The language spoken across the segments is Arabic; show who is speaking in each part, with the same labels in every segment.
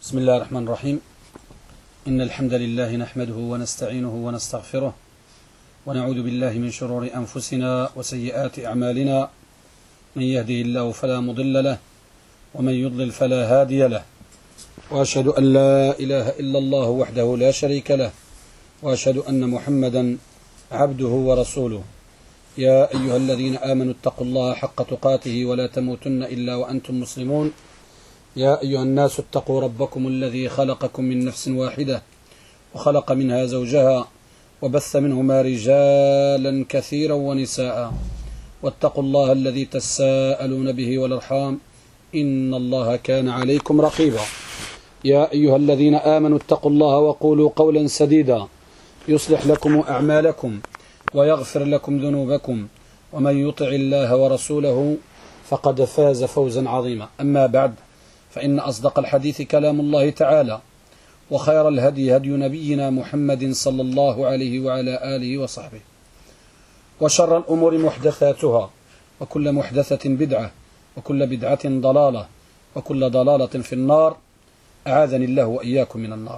Speaker 1: بسم الله الرحمن الرحيم. إن الحمد لله نحمده ونستعينه ونستغفره ونعوذ بالله من شرور أنفسنا وسيئات أعمالنا، من يهده الله فلا مضل له ومن يضلل فلا هادي له، وأشهد أن لا إله إلا الله وحده لا شريك له، وأشهد أن محمدا عبده ورسوله. يا أيها الذين آمنوا اتقوا الله حق تقاته ولا تموتن إلا وأنتم مسلمون. يا أيها الناس اتقوا ربكم الذي خلقكم من نفس واحدة وخلق منها زوجها وبث منهما رجالا كثيرا ونساء، واتقوا الله الذي تساءلون به والأرحام إن الله كان عليكم رقيبا. يا أيها الذين آمنوا اتقوا الله وقولوا قولا سديدا يصلح لكم أعمالكم ويغفر لكم ذنوبكم، ومن يطع الله ورسوله فقد فاز فوزا عظيما. أما بعد، فإن أصدق الحديث كلام الله تعالى، وخير الهدي هدي نبينا محمد صلى الله عليه وعلى آله وصحبه، وشر الأمور محدثاتها، وكل محدثة بدعة، وكل بدعة ضلالة، وكل ضلالة في النار. أعاذني الله وإياكم من النار.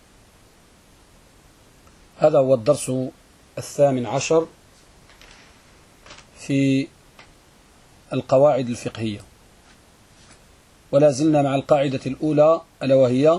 Speaker 1: هذا هو الدرس 18 في القواعد الفقهية، ولا زلنا مع القاعدة الأولى ألا وهي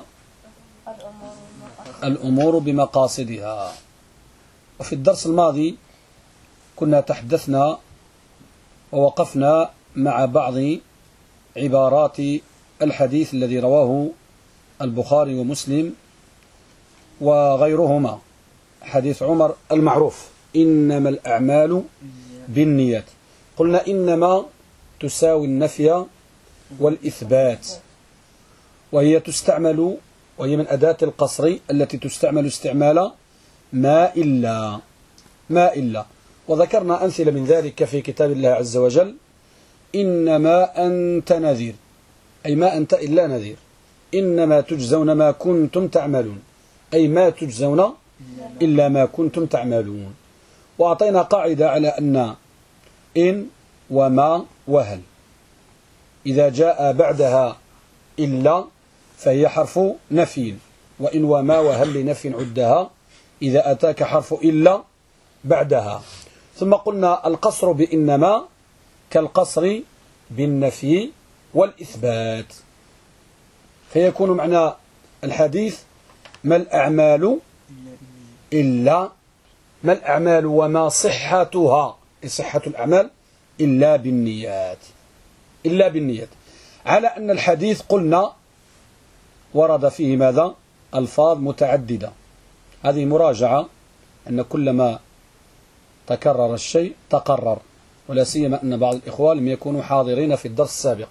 Speaker 1: الأمور بمقاصدها. وفي الدرس الماضي كنا تحدثنا ووقفنا مع بعض عبارات الحديث الذي رواه البخاري ومسلم وغيرهما، حديث عمر المعروف: إنما الأعمال بالنيات. قلنا إنما تساوي النفي والإثبات، وهي تستعمل، وهي من أداة القصر التي تستعمل استعمال ما إلا. وذكرنا أمثلة من ذلك في كتاب الله عز وجل: إنما أنت نذير، أي ما أنت إلا نذير. إنما تجزون ما كنتم تعملون، أي ما تجزون إلا ما كنتم تعملون. وأعطينا قاعدة على أن إن وما وهل إذا جاء بعدها إلا فهي حرف نفي، وإن وما وهل لنفي عدها إذا أتاك حرف إلا بعدها. ثم قلنا القصر بإنما كالقصر بالنفي والإثبات، فيكون معنى الحديث: ما الأعمال إلا، ما الأعمال وما صحتها، صحة الأعمال إلا بالنيات، إلا بالنيات. على أن الحديث قلنا ورد فيه ماذا؟ ألفاظ متعددة. هذه مراجعة، أن كلما تكرر الشيء تقرر، ولا سيما أن بعض الإخوة لم يكونوا حاضرين في الدرس السابق.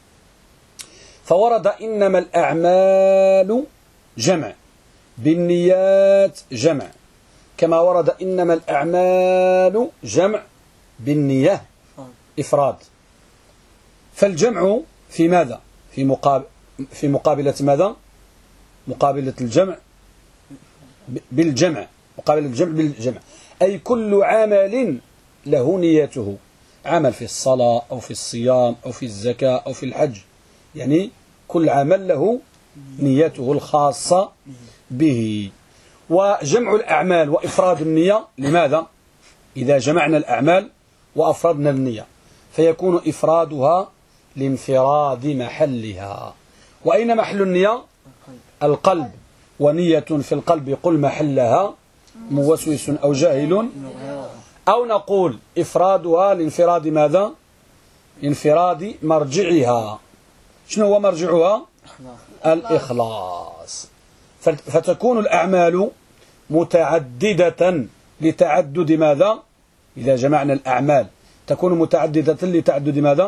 Speaker 1: فورد إنما الأعمال جمع، بالنيات جمع، كما ورد إنما الأعمال جمع، بالنية إفراد. فالجمع في ماذا؟ في مقابلة ماذا؟ مقابلة الجمع بالجمع، مقابلة الجمع بالجمع، أي كل عمل له نيته، عمل في الصلاة أو في الصيام أو في الزكاة أو في الحج، يعني كل عمل له نيته الخاصة به. وجمع الأعمال وإفراد النية، لماذا؟ إذا جمعنا الأعمال وأفردنا النية فيكون إفرادها لانفراد محلها. وأين محل النية؟ القلب، ونية في القلب قل محلها موسوس أو جاهل، أو نقول إفرادها لانفراد ماذا؟ انفراد مرجعها. شنو هو مرجعها؟ الإخلاص. فتكون الأعمال متعددة لتعدد ماذا؟ إذا جمعنا الأعمال تكون متعددة لتعدد ماذا؟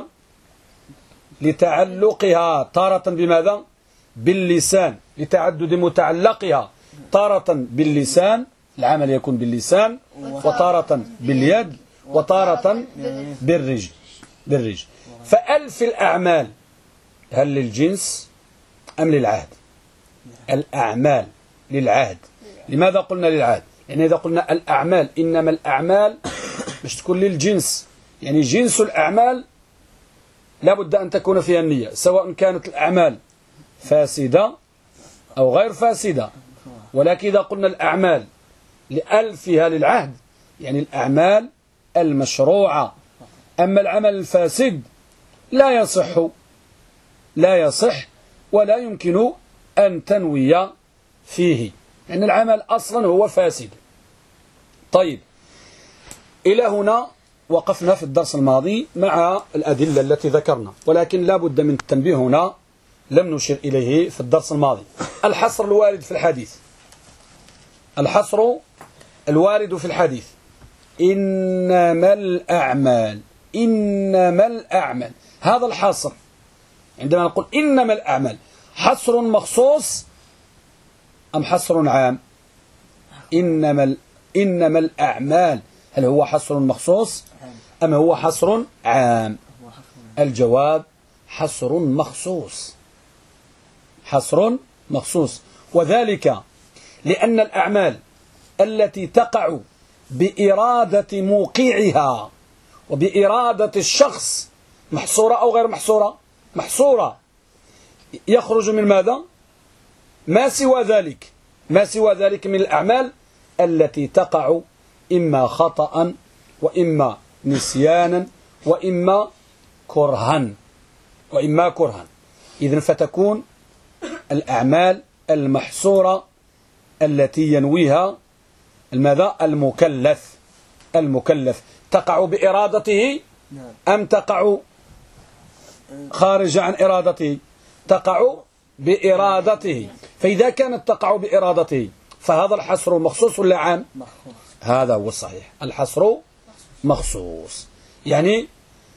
Speaker 1: لتعلقها تارة بماذا؟ باللسان، لتعدد متعلقها تارة باللسان، العمل يكون باللسان، وتارة باليد، وتارة بالرجل. فألف الأعمال هل للجنس أم للعهد؟ الأعمال للعهد. لماذا قلنا للعهد؟ يعني إذا قلنا الأعمال إنما الأعمال باش تكون للجنس، يعني جنس الأعمال لابد أن تكون فيها النية، سواء كانت الأعمال فاسدة أو غير فاسدة. ولكن إذا قلنا الأعمال لألفها للعهد يعني الأعمال المشروعة. أما العمل الفاسد لا يصح ولا يمكن أن تنوي فيه، يعني العمل أصلا هو فاسد. طيب، إلى هنا وقفنا في الدرس الماضي مع الأدلة التي ذكرنا، ولكن لا بد من التنبيه هنا لم نشر إليه في الدرس الماضي. الحصر الوارد في الحديث، الحصر الوارد في الحديث إنما الأعمال، هذا الحصر عندما نقول إنما الأعمال حصر مخصوص أم حصر عام؟ إنما الأعمال هل هو حصر مخصوص أم هو حصر عام؟ الجواب حصر مخصوص، حصر مخصوص، وذلك لأن الأعمال التي تقع بإرادة موقعها وبإرادة الشخص محصورة أو غير محصورة؟ محصورة. يخرج من ماذا؟ ما سوى ذلك من الأعمال التي تقع إما خطأ وإما نسيانا وإما كرها إذن فتكون الأعمال المحصورة التي ينويها ماذا؟ المكلف تقع بإرادته أم تقع خارج عن إرادته؟ تقع بإرادته. فإذا كانت تقع بإرادته فهذا الحصر مخصوص ولا عام؟ هذا هو الصحيح، الحصر مخصوص. يعني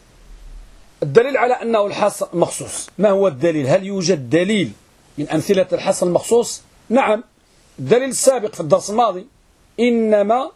Speaker 1: الدليل على أنه الحصر مخصوص، ما هو الدليل؟ هل يوجد دليل من أمثلة الحصر المخصوص؟ نعم، الدليل السابق في الدرس الماضي إنما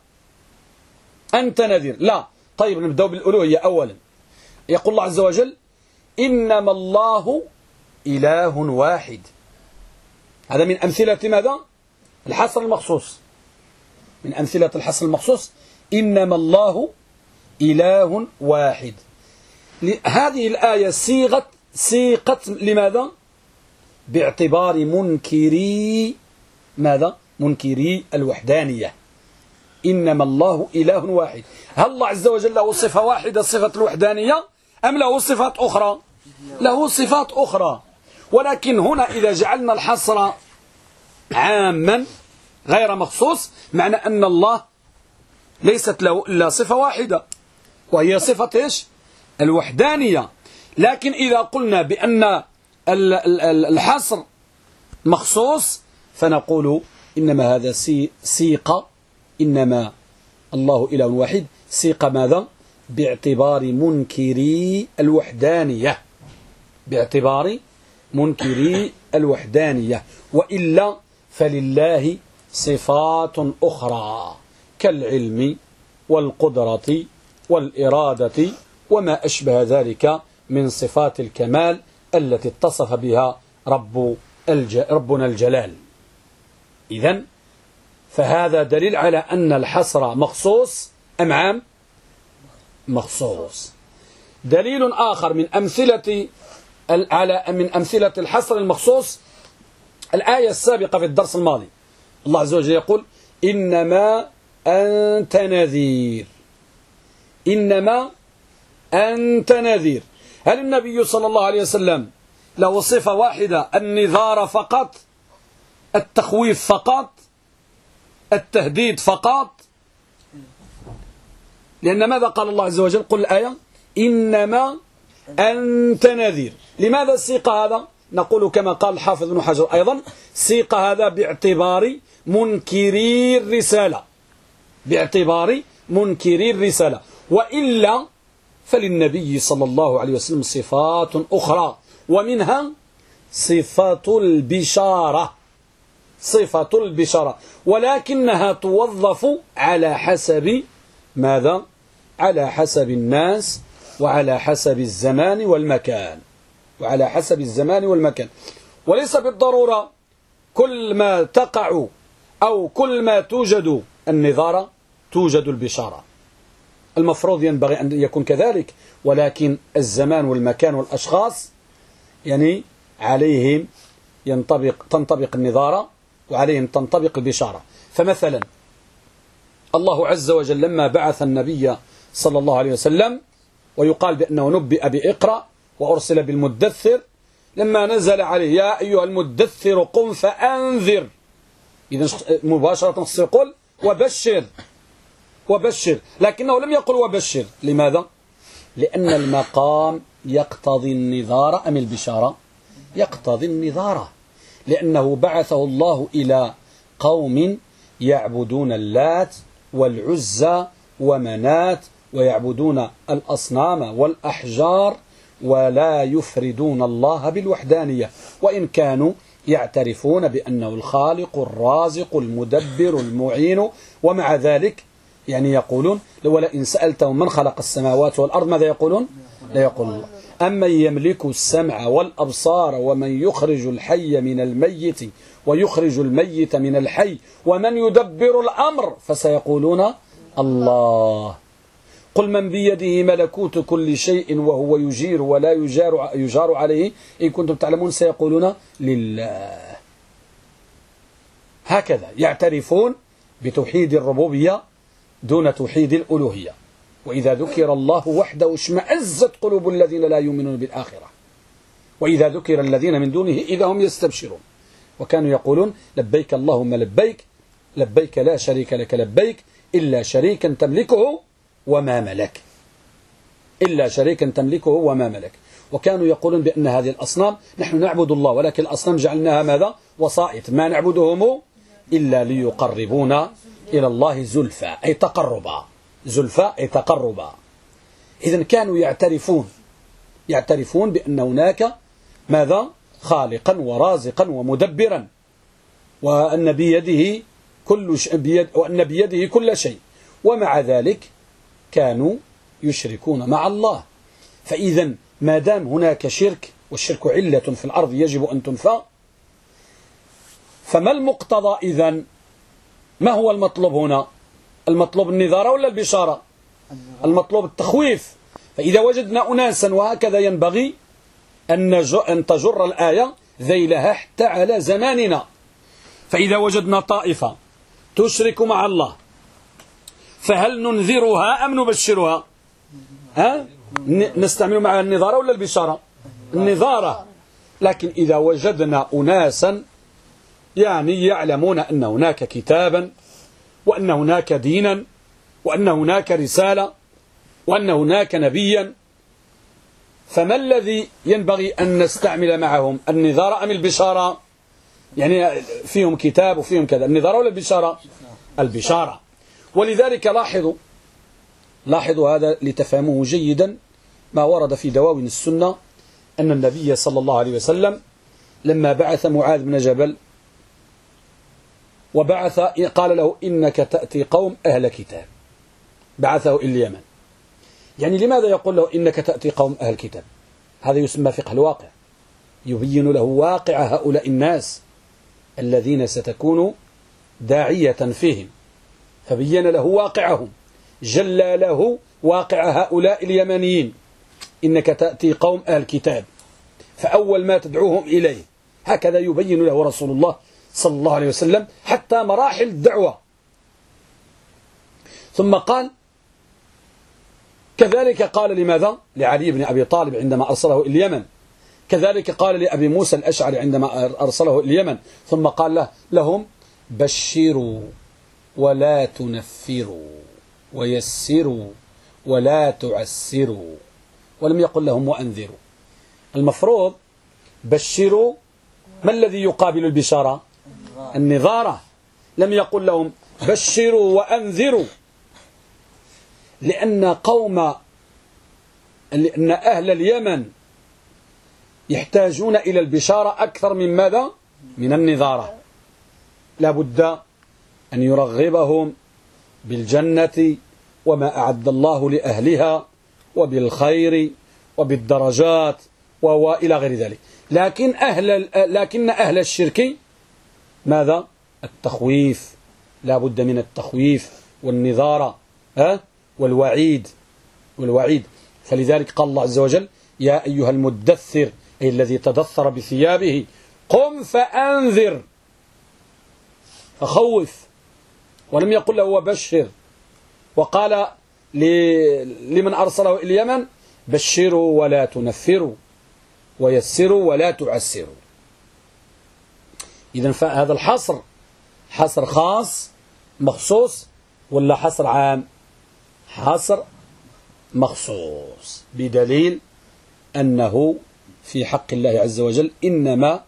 Speaker 1: أنت نذير. لا، طيب نبدأ بالألوهية أولا. يقول الله عز وجل إنما الله إله واحد، هذا من أمثلة ماذا؟ الحصر المخصوص، من أمثلة الحصر المخصوص إنما الله إله واحد. هذه الآية سيقت لماذا؟ باعتبار منكري ماذا؟ منكري الوحدانية. إنما الله إله واحد، هل الله عز وجل له صفة واحدة صفة الوحدانية أم له صفات أخرى؟ له صفات أخرى، ولكن هنا إذا جعلنا الحصر عاما غير مخصوص معنى أن الله ليست له إلا صفة واحدة وهي صفة إيش؟ الوحدانية. لكن إذا قلنا بأن الحصر مخصوص فنقول إنما هذا سيق، إنما الله إله واحد سيق ماذا؟ باعتبار منكري الوحدانية، باعتبار منكري الوحدانية، وإلا فلله صفات أخرى كالعلم والقدرة والإرادة وما أشبه ذلك من صفات الكمال التي اتصف بها ربنا الجلال. إذن فهذا دليل على أن الحصر مخصوص أم عام؟ مخصوص. دليل آخر من أمثلة الحصر المخصوص الآية السابقة في الدرس الماضي، الله عز وجل يقول إنما أنت نذير، إنما أنت نذير. هل النبي صلى الله عليه وسلم له صفة واحدة النذار فقط، التخويف فقط، التهديد فقط؟ لأن ماذا قال الله عز وجل؟ قل الآية إنما أنت نذير. لماذا سيق هذا؟ نقول كما قال الحافظ ابن حجر أيضا سيق هذا باعتبار منكري الرسالة، باعتبار منكري الرسالة، وإلا فللنبي صلى الله عليه وسلم صفات أخرى، ومنها صفة البشارة، صفة البشارة، ولكنها توظف على حسب ماذا؟ على حسب الناس وعلى حسب الزمان والمكان، وعلى حسب الزمان والمكان، وليس بالضرورة كل ما تقع أو كل ما توجد النظارة توجد البشارة. المفروض ينبغي أن يكون كذلك، ولكن الزمان والمكان والأشخاص يعني عليهم تنطبق النظارة وعليهم تنطبق البشارة. فمثلا الله عز وجل لما بعث النبي صلى الله عليه وسلم ويقال بأنه نبئ بإقرأ وأرسل بالمدثر، لما نزل عليه يا أيها المدثر قم فأنذر، إذن مباشرة يقول وبشر، لكنه لم يقل وبشر. لماذا؟ لأن المقام يقتضي النذارة أم البشارة؟ يقتضي النذارة، لأنه بعثه الله إلى قوم يعبدون اللات والعزى ومنات ويعبدون الأصنام والأحجار ولا يفردون الله بالوحدانية، وإن كانوا يعترفون بأنه الخالق الرازق المدبر المعين، ومع ذلك يعني يقولون ولئن سألتهم من خلق السماوات والأرض ماذا يقولون؟ لا يقول الله. أمن يملك السمع والأبصار ومن يخرج الحي من الميت ويخرج الميت من الحي ومن يدبر الأمر فسيقولون الله. قل من بيده ملكوت كل شيء وهو يجير ولا يجار عليه إن كنتم تعلمون سيقولون لله. هكذا يعترفون بتوحيد الربوبية دون توحيد الألوهية. وإذا ذكر الله وحده اشمأزت قلوب الذين لا يؤمنون بالآخرة، وإذا ذكر الذين من دونه إذا هم يستبشرون. وكانوا يقولون لبيك اللهم لبيك، لبيك لا شريك لك لبيك إلا شريكا تملكه وما ملك، إلا شريكا تملكه وما ملك. وكانوا يقولون بأن هذه الأصنام نحن نعبد الله ولكن الأصنام جعلناها ماذا؟ وسائط، ما نعبدهم إلا ليقربونا إلى الله زلفى أي تقربا، زلفى أي تقربا. إذن كانوا يعترفون بأن هناك ماذا؟ خالقا ورازقا ومدبرا، وأن بيده كل شيء، ومع ذلك كانوا يشركون مع الله. فإذا ما دام هناك شرك، والشرك علة في الأرض يجب أن تنفى، فما المقتضى إذن؟ ما هو المطلوب هنا؟ المطلوب النذارة ولا البشارة؟ المطلوب التخويف. فإذا وجدنا أناسا وهكذا ينبغي أن تجر الآية ذيلها حتى على زماننا. فإذا وجدنا طائفة تشرك مع الله فهل ننذرها أم نبشرها؟ نستعمل معها النظارة ولا البشارة؟ النظارة. لكن إذا وجدنا أناسا يعني يعلمون أن هناك كتابا وأن هناك دينا وأن هناك رسالة وأن هناك نبيا، فما الذي ينبغي أن نستعمل معهم؟ النظارة أم البشارة؟ يعني فيهم كتاب وفيهم كذا، النظارة ولا البشارة؟ البشارة. ولذلك لاحظوا هذا لتفهموه جيدا ما ورد في دواوين السنة أن النبي صلى الله عليه وسلم لما بعث معاذ بن جبل قال له إنك تأتي قوم أهل كتاب، بعثه إلى اليمن. يعني لماذا يقول له إنك تأتي قوم أهل كتاب؟ هذا يسمى فقه الواقع، يبين له واقع هؤلاء الناس الذين ستكون داعية فيهم، فبين له واقعهم، جلى له واقع هؤلاء اليمنيين. إنك تأتي قوم أهل كتاب، فأول ما تدعوهم إليه، هكذا يبين له رسول الله صلى الله عليه وسلم حتى مراحل الدعوة. ثم قال كذلك قال لماذا؟ لعلي بن أبي طالب عندما أرسله إلى اليمن، كذلك قال لأبي موسى الأشعري عندما أرسله إلى اليمن، ثم قال لهم بشروا ولا تنفروا ويسروا ولا تعسروا، ولم يقل لهم وأنذروا. المفروض بشروا، ما الذي يقابل البشارة؟ النظارة. لم يقل لهم بشروا وأنذروا، لأن أهل اليمن يحتاجون إلى البشارة أكثر من ماذا؟ من النظارة. لا بد أن يرغبهم بالجنة وما أعد الله لأهلها وبالخير وبالدرجات وإلى غير ذلك. لكن أهل الشرك ماذا؟ التخويف، لا بد من التخويف والنظارة والوعيد. فلذلك قال الله عز وجل يا أيها المدثر، أي الذي تدثر بثيابه قم فأنذر فخوف، ولم يقل له وبشر. وقال لمن أرسله إلى اليمن بشروا ولا تنفروا ويسروا ولا تعسروا. إذن فهذا الحصر حصر خاص مخصوص ولا حصر عام؟ حصر مخصوص، بدليل أنه في حق الله عز وجل إنما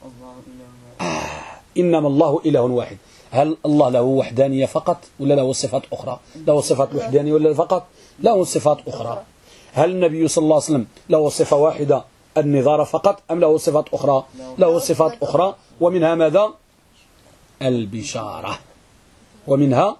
Speaker 1: الله إله واحد. هل الله له وحدانية فقط ولا له صفات أخرى؟ له صفات الوحدانية ولا فقط؟ له صفات أخرى. هل النبي صلى الله عليه وسلم له صفة واحدة النظارة فقط أم له صفات أخرى؟ له صفات أخرى، ومنها ماذا؟ البشارة، ومنها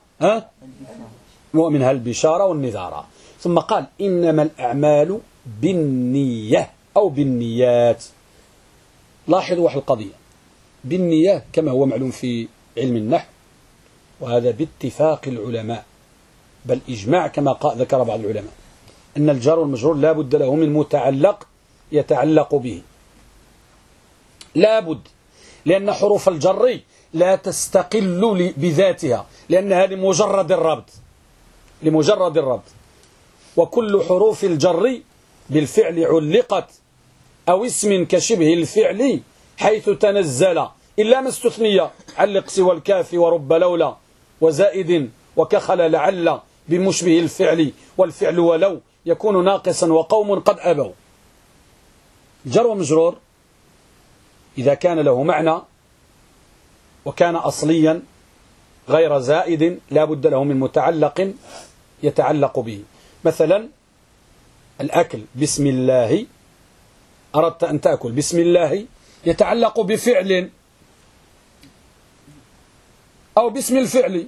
Speaker 1: البشارة والنظارة. ثم قال إنما الأعمال بالنية أو بالنيات. لاحظوا واحد القضية، بالنية كما هو معلوم في علم النحو، وهذا باتفاق العلماء بل إجماع كما ذكر بعض العلماء، أن الجار والمجرور لا بد له من متعلق يتعلق به، لا بد، لأن حروف الجر لا تستقل بذاتها، لأنها لمجرد الربط. وكل حروف الجر بالفعل علقت أو اسم كشبه الفعل حيث تنزل إلا ما استثني، علق سوى الكاف ورب لولا وزائد وكخل لعل بمشبه الفعل، والفعل ولو يكون ناقصا وقوم قد أبوا. جر ومجرور إذا كان له معنى وكان أصليا غير زائد لا بد له من متعلق يتعلق به. مثلا الأكل، بسم الله، أردت أن تأكل، بسم الله يتعلق بفعل أو باسم الفعل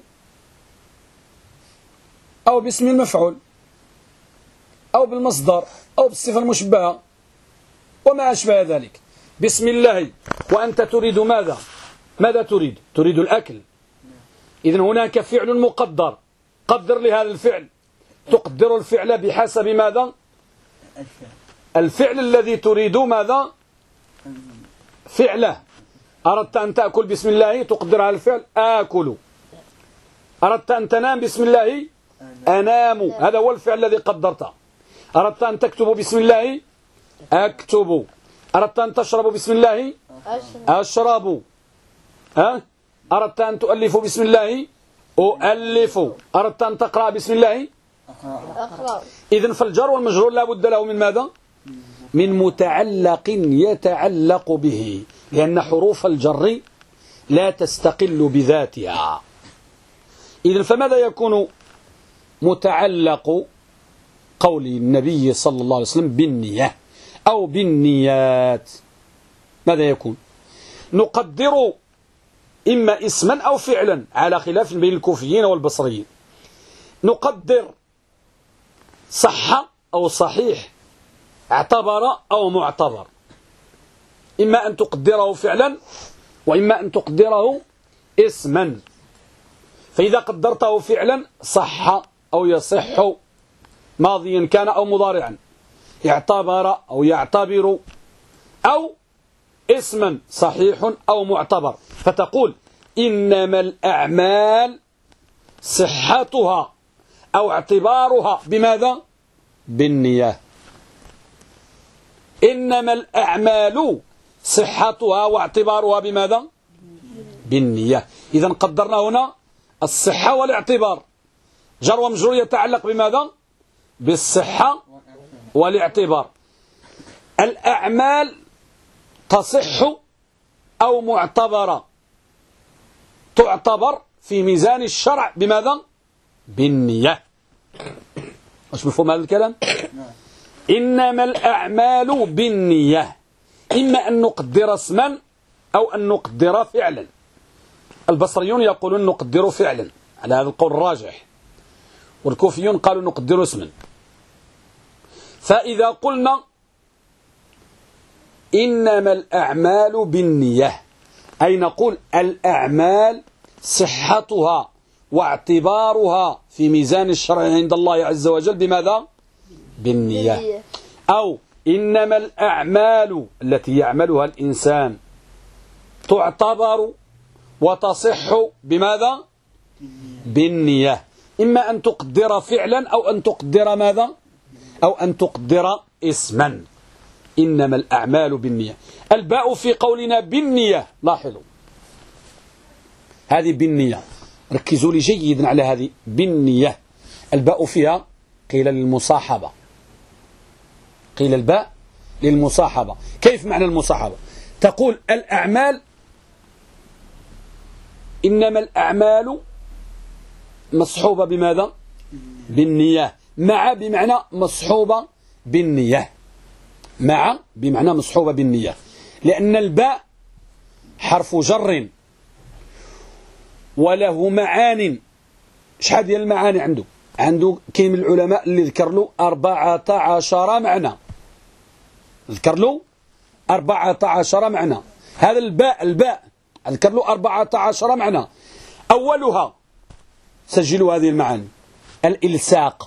Speaker 1: أو باسم المفعول أو بالمصدر أو بالصفة المشبهة وما أشبه ذلك. بسم الله وأنت تريد ماذا؟ ماذا تريد؟ تريد الأكل. إذن هناك فعل مقدر، قدر لهذا الفعل، تقدر الفعل بحسب ماذا؟ الفعل الذي تريد ماذا؟ فعله. أردت أن تأكل بسم الله تقدر على الفعل آكل. أردت أن تنام بسم الله أنام، هذا هو الفعل الذي قدرته. أردت أن تكتب بسم الله أكتب. أردت أن تشرب بسم الله أشرب. أردت أن تؤلف بسم الله أؤلف. أردت أن تقرأ بسم الله أقرأ. إذن فالجر والمجرور لا بد له من ماذا؟ من متعلق يتعلق به، لأن حروف الجر لا تستقل بذاتها. إذن فماذا يكون متعلق قول النبي صلى الله عليه وسلم بالنية أو بالنيات؟ ماذا يكون؟ نقدر إما اسما أو فعلا على خلاف بين الكوفيين والبصريين. نقدر صح أو صحيح، اعتبر أو معتبر، إما أن تقدره فعلا وإما أن تقدره اسما. فإذا قدرته فعلا صح أو يصح، ماضيا كان أو مضارعا، اعتبر أو يعتبر، أو اسما صحيح أو معتبر، فتقول إنما الأعمال صحتها أو اعتبارها بماذا؟ بالنية. إنما الأعمال صحتها واعتبارها بماذا؟ بالنية. إذن قدرنا هنا الصحة والاعتبار. جر ومجرور يتعلق بماذا؟ بالصحة والاعتبار. الأعمال تصح أو معتبرة، تعتبر في ميزان الشرع بماذا؟ بالنية. مش مفهوم هذا الكلام؟ إنما الأعمال بالنية، إما أن نقدر اسما أو أن نقدر فعلا. البصريون يقولون نقدر فعلا على هذا القول الراجح، والكوفيون قالوا نقدر اسما. فإذا قلنا إنما الأعمال بالنية، أي نقول الأعمال صحتها واعتبارها في ميزان الشرع عند الله عز وجل بماذا؟ بالنية. أو إنما الأعمال التي يعملها الإنسان تعتبر وتصح بماذا؟ بالنية. إما أن تقدر فعلا أو أن تقدر ماذا؟ أو أن تقدر اسما. إنما الأعمال بالنية. الباء في قولنا بالنية، لاحظوا هذه بالنية، ركزوا لي جيدا على هذه بالنية. الباء فيها قيل للمصاحبة، قيل الباء للمصاحبة. كيف معنى المصاحبة؟ تقول الأعمال، إنما الأعمال مصحوبة بماذا؟ بالنية. مع بمعنى مصحوبة بالنية، مع بمعنى مصحوبة بالنية، لأن الباء حرف جر وله معان. شحال ديال المعاني عنده كاين من العلماء اللي ذكر له 14 معنى، ذكر له 14 معنى. هذا الباء ذكر له 14 معنى. أولها، سجلوا هذه المعاني، الإلساق.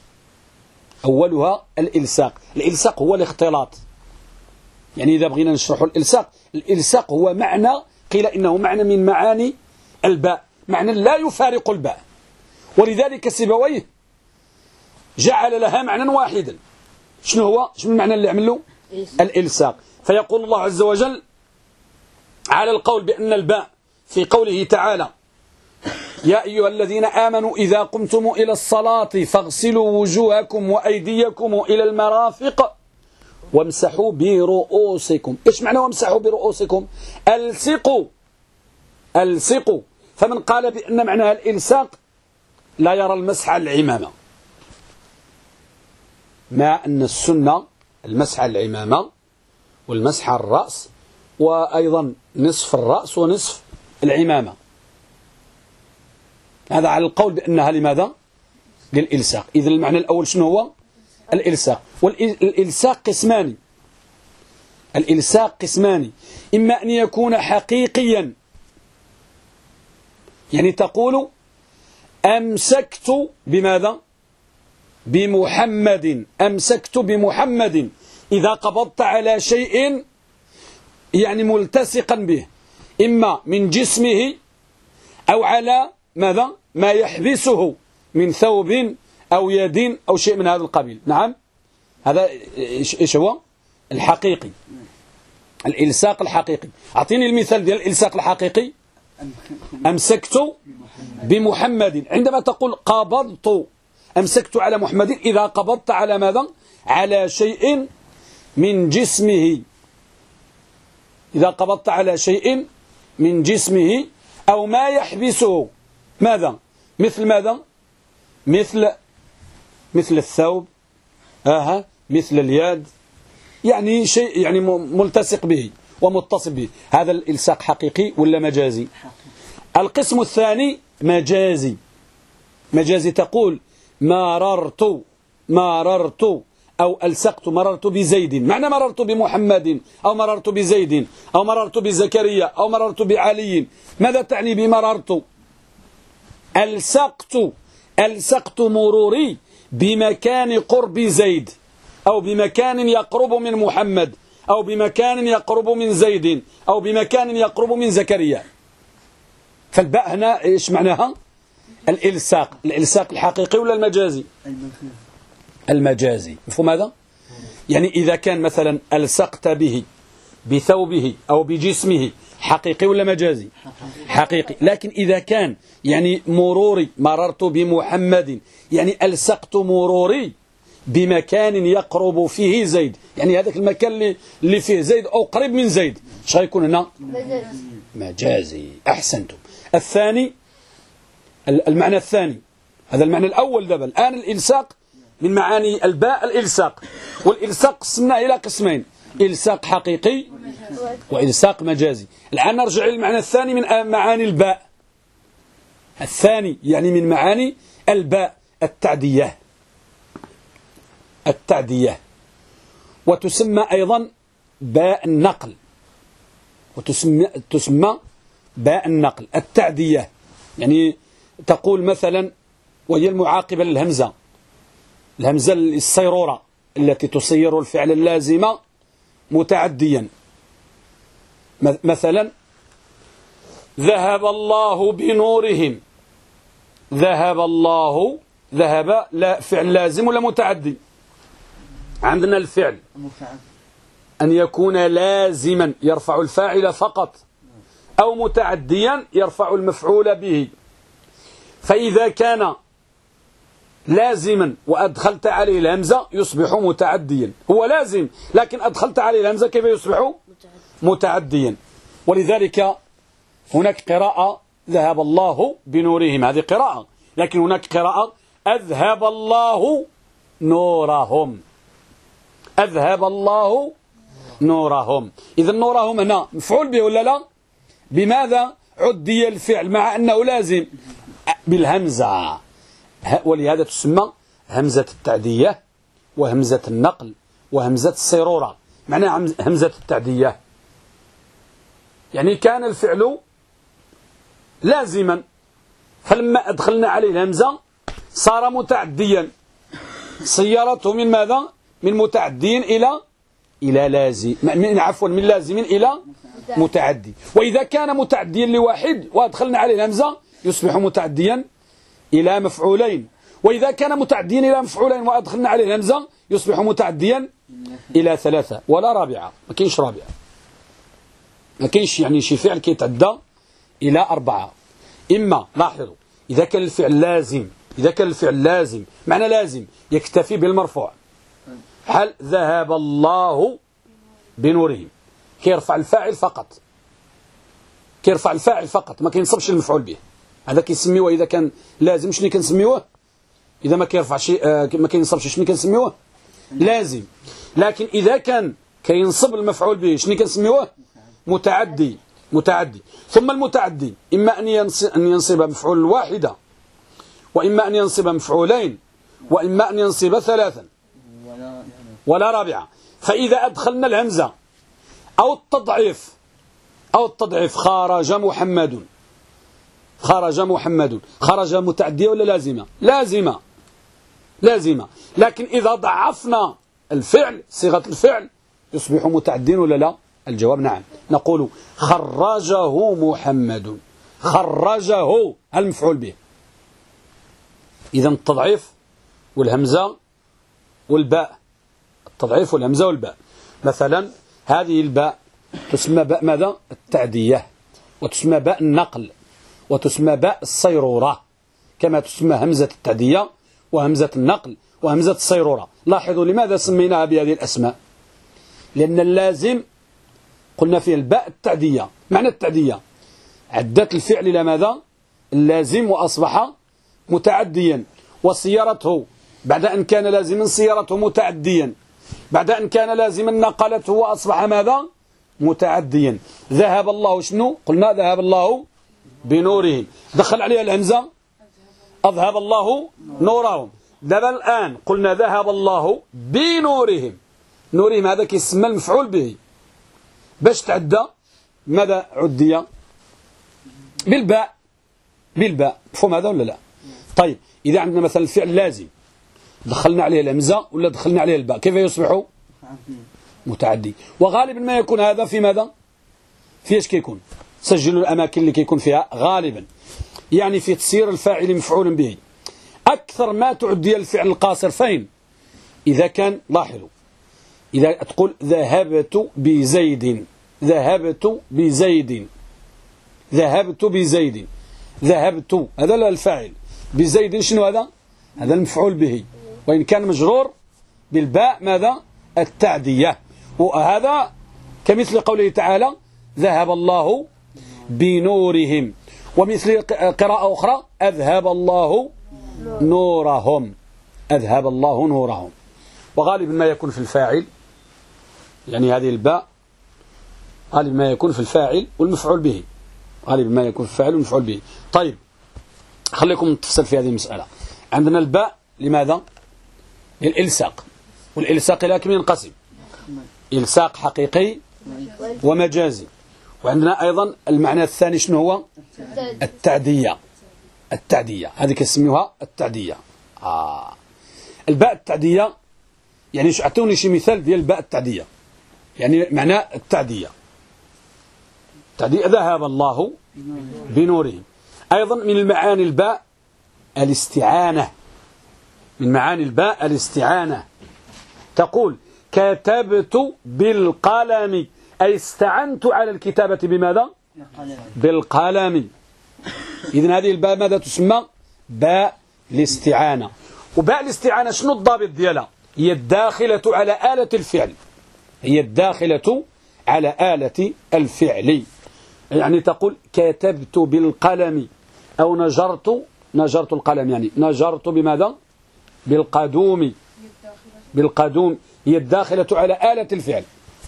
Speaker 1: أولها الإلساق. الإلساق هو الاختلاط. يعني إذا بغينا نشرح الإلساق هو معنى، قيل إنه معنى من معاني الباء، معنى لا يفارق الباء، ولذلك سيبويه جعل لها معنى واحدا. شنو هو؟ شنو المعنى اللي عمله؟ الإلساق. فيقول الله عز وجل على القول بأن الباء في قوله تعالى: يا أيها الذين آمنوا إذا قمتم إلى الصلاة فاغسلوا وجوهكم وأيديكم إلى المرافق وامسحوا برؤوسكم. إيش معنى وامسحوا برؤوسكم؟ ألصقوا. فمن قال بأن معناها الإلصاق لا يرى المسح على العمامة، مع أن السنة المسح على العمامة والمسح على الرأس، وأيضا نصف الرأس ونصف العمامة. هذا على القول بأنها لماذا؟ للإلصاق. إذن المعنى الأول شنو هو؟ الإلصاق. والإلصاق قسمان. الإلصاق قسمان، إما أن يكون حقيقيا، يعني تقول أمسكت بماذا؟ بمحمد. أمسكت بمحمد إذا قبضت على شيء يعني ملتصقا به، إما من جسمه أو على ماذا؟ ما يحبسه من ثوب أو يد أو شيء من هذا القبيل. نعم، هذا إيش هو؟ الحقيقي، الإلصاق الحقيقي. أعطيني المثال ديال الإلصاق الحقيقي. أمسكت بمحمد، عندما تقول قبضت، أمسكت على محمد إذا قبضت على ماذا؟ على شيء من جسمه. إذا قبضت على شيء من جسمه أو ما يحبسه، ماذا؟ مثل ماذا؟ مثل الثوب، مثل اليد، يعني شيء يعني ملتصق به ومتصل به. هذا الإلصاق حقيقي ولا مجازي؟ القسم الثاني مجازي. مجازي تقول مررت أو ألصقت، مررت بزيد. معنى مررت بمحمد أو مررت بزيد أو مررت بزكريا أو مررت بعلي، ماذا تعني بمررت؟ ألصقت مروري بمكان قرب زيد، أو بمكان يقرب من محمد، أو بمكان يقرب من زيد، أو بمكان يقرب من زكريا. فالباء هنا إيش معناها؟ الإلصاق. الإلصاق الحقيقي ولا المجازي؟ المجازي. مفهوم هذا؟ يعني إذا كان مثلا ألصقت به بثوبه أو بجسمه، حقيقي ولا مجازي؟ حقيقي. لكن إذا كان يعني مروري، مررت بمحمد، يعني ألصقت مروري بمكان يقرب فيه زيد، يعني هذاك المكان اللي فيه زيد أو قريب من زيد، ايش غيكون هنا؟ مجازي. أحسنتم. الثاني، المعنى الثاني، هذا المعنى الأول دابا. الآن الإلصاق من معاني الباء الإلصاق، والإلصاق قسمناه إلى قسمين: إلصاق حقيقي وإلصاق مجازي. الآن نرجع للمعنى الثاني من معاني الباء. الثاني يعني من معاني الباء التعدية. التعدية، وتسمى أيضا باء النقل، وتسمى باء النقل. التعدية يعني تقول مثلا، وهي المعاقبة للهمزة، الهمزة الصيرورة التي تصير الفعل اللازم متعديا. مثلا ذهب الله بنورهم. ذهب الله، ذهب لا فعل لازم ولا متعدي؟ عندنا الفعل أن يكون لازما يرفع الفاعل فقط، أو متعديا يرفع المفعول به. فإذا كان لازما وأدخلت عليه الهمزة يصبح متعديا. هو لازم لكن أدخلت عليه الهمزة كيف يصبح متعديا؟ ولذلك هناك قراءة ذهب الله بنورهم، هذه قراءة، لكن هناك قراءة أذهب الله نورهم. أذهب الله نورهم. إذا نورهم هنا مفعول به ولا لا؟ بماذا عدي الفعل مع أنه لازم؟ بالهمزة. ولهذا تسمى همزة التعدية وهمزة النقل وهمزة الصيرورة. معنى همزة التعدية يعني كان الفعل لازما، فلما أدخلنا عليه الهمزة صار متعديا، صيرته من ماذا؟ من متعدي إلى لازم، من لازم إلى متعدي. وإذا كان متعديا لواحد وأدخلنا عليه الهمزة يصبح متعديا إلى مفعولين، وإذا كان متعديا إلى مفعولين وأدخلنا عليه الهمزة يصبح متعديا إلى ثلاثة ولا رابعة. ما كاينش رابعة، ما كاينش يعني شي فعل كيتعدى إلى أربعة. إما لاحظوا إذا كان الفعل لازم، إذا كان الفعل لازم معنى لازم يكتفي بالمرفوع، حال ذهب الله بنورهم، كيرفع الفاعل فقط، كيرفع الفاعل فقط، ما كينصبش المفعول به. هذا كيسميوه إذا كان لازم شنو كنسميوه؟ إذا ما كيرفع شيء ما كينصبش شنو كنسميوه؟ لازم. لكن إذا كان كينصب المفعول به شنو كنسميوه؟ متعدي. متعدي. ثم المتعدي إما أن ينصب مفعول واحدة، وإما أن ينصب مفعولين، وإما أن ينصب ثلاثا ولا رابعة. فإذا أدخلنا الهمزة أو التضعيف خرج محمد، خرج محمد، خرج متعدية ولا لازمة؟ لازمة، لازمة. لكن إذا ضعفنا الفعل صيغة الفعل يصبح متعدين ولا لا؟ الجواب نعم. نقول خرجه محمد، خرجه المفعول به. إذا التضعيف والهمزة والباء، التضعيف والهمزة والباء. مثلا هذه الباء تسمى باء ماذا؟ التعدية، وتسمى باء النقل، وتسمى باء الصيرورة، كما تسمى همزة التعدية وهمزة النقل وهمزة الصيرورة. لاحظوا لماذا سميناها بهذه الأسماء؟ لأن اللازم قلنا فيه الباء التعدية. معنى التعدية عدت الفعل إلى ماذا؟ اللازم وأصبح متعديا، وصيرته بعد أن كان لازما صيرته متعديا، بعد أن كان لازما نقلته وأصبح ماذا؟ متعديا. ذهب الله شنو؟ قلنا ذهب الله بنورهم، دخل عليها الهمزة أذهب الله نورهم. دابا الآن قلنا ذهب الله بنورهم، نورهم هذا كيسمى المفعول به، باش تعدى ماذا عدي؟ بالباء، بالباء. مفهوم هذا ولا لا؟ طيب إذا عندنا مثلا الفعل لازم دخلنا عليه الهمزة ولا دخلنا عليه الباء كيف يصبح؟ متعدي. وغالبا ما يكون هذا في ماذا؟ في ايش كيكون؟ سجلوا الأماكن اللي كيكون فيها غالبا، يعني في تصير الفاعل مفعول به. أكثر ما تعدي الفعل القاصر فين؟ إذا كان، لاحظوا، إذا تقول ذهبت بزيد، ذهبت بزيد، ذهبت بزيد، ذهبت هذا الفاعل، بزيد شنو هذا؟ هذا المفعول به، وإن كان مجرور بالباء ماذا؟ التعدية. وهذا كمثل قوله تعالى ذهب الله بنورهم، ومثل قراءة أخرى أذهب الله نورهم، أذهب الله نورهم. وغالبا ما يكون في الفاعل، يعني هذه الباء غالبا ما يكون في الفاعل والمفعول به، غالبا ما يكون في الفاعل والمفعول به. طيب خليكم نتفصل في هذه المسألة. عندنا الباء لماذا؟ الإلساق، والإلساق إلى كم ينقسم؟ إلساق حقيقي ومجازي. وعندنا أيضا المعنى الثاني شنو هو؟ التعدية، التعدية هذه كنسميوها التعدية. الباء التعدية يعني أعطوني شي مثال ديال الباء التعدية، يعني معنى التعدية. التعدية ذهب الله بنورهم. أيضا من المعاني الباء الاستعانة، من معاني الباء الاستعانة. تقول كتبت بالقلم، أي استعنت على الكتابة بماذا؟ بالقلم. إذن هذه الباء ماذا تسمى؟ باء الاستعانة. وباء الاستعانة شنو الضابط ديالها؟ هي الداخلة على آلة الفعل، هي الداخلة على آلة الفعل. يعني تقول كتبت بالقلم أو نجرت القلم، يعني نجرت بماذا؟ بالقدوم، بالقدوم هي الداخلة على آلة الفعل.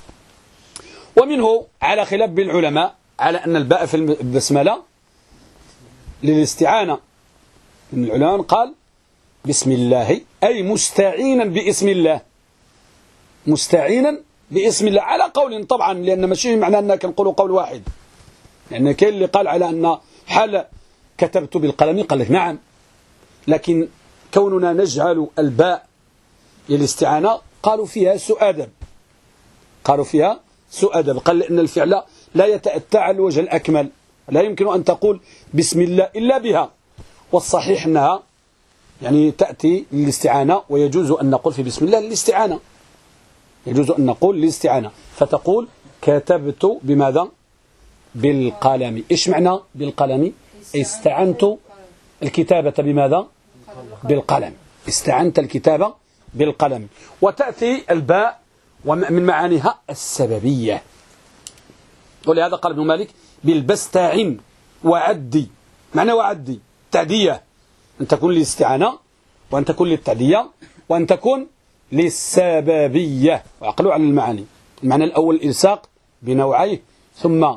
Speaker 1: ومنه على خلاف بين العلماء على أن الباء في البسملة للاستعانة. من العلماء قال بسم الله أي مستعينا باسم الله، مستعينا باسم الله على قول طبعا، لأن ماشي معنى أننا نقول قول واحد، لأن كاين اللي قال على أن حال كتبت بالقلم قال لك نعم، لكن كوننا نجعل الباء للاستعانة قالوا فيها سوء أدب، قالوا فيها سوء أدب، قال لأن الفعل لا يتأتى على الوجه الأكمل، لا يمكن أن تقول بسم الله إلا بها، والصحيح أنها يعني تأتي للاستعانة، ويجوز أن نقول في بسم الله للاستعانة، يجوز أن نقول للاستعانة، فتقول كتبت بماذا؟ بالقلم. إيش معنى بالقلم؟ استعنت الكتابة بماذا؟ بالقلم، استعنت الكتابة بالقلم. وتأتي الباء ومن معانيها السببية، ولهذا قال ابن مالك بالبستعن وعدي. معنى وعدي تعدية، أن تكون للاستعانة، وأن تكون للتعدية، وأن تكون للسببية. وعقلوا على المعاني. المعنى الأول الإلصاق بنوعيه، ثم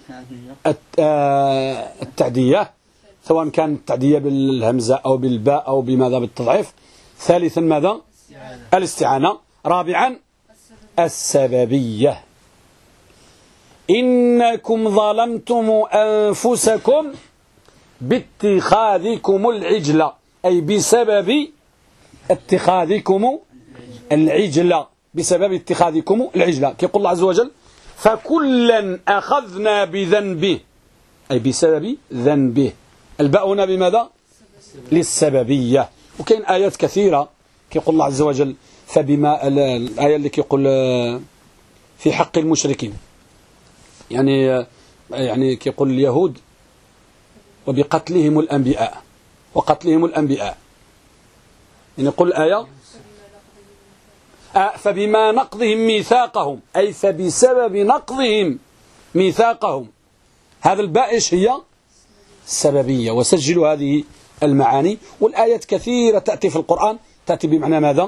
Speaker 1: التعدية سواء كانت التعدية بالهمزة أو بالباء أو بماذا بالتضعيف. ثالثا ماذا؟ الاستعانة. رابعا السببية. إنكم ظلمتم أنفسكم باتخاذكم العجلة، أي بسبب اتخاذكم العجلة، بسبب اتخاذكم العجلة. كيقول الله عز وجل فكلا أخذنا بذنبه، أي بسبب ذنبه. الباء هنا بماذا؟ للسببية. وكاين آيات كثيرة كيقول الله عز وجل فبما، الآية اللي كيقول في حق المشركين، يعني كيقول اليهود وبقتلهم الأنبياء، وقتلهم الأنبياء، يعني يقول الآية فبما نقضهم ميثاقهم، أي فبسبب نقضهم ميثاقهم. هذا الباء إيش هي؟ السببية. وسجلوا هذه المعاني. والآيات كثيرة تأتي في القرآن تأتي بمعنى ماذا؟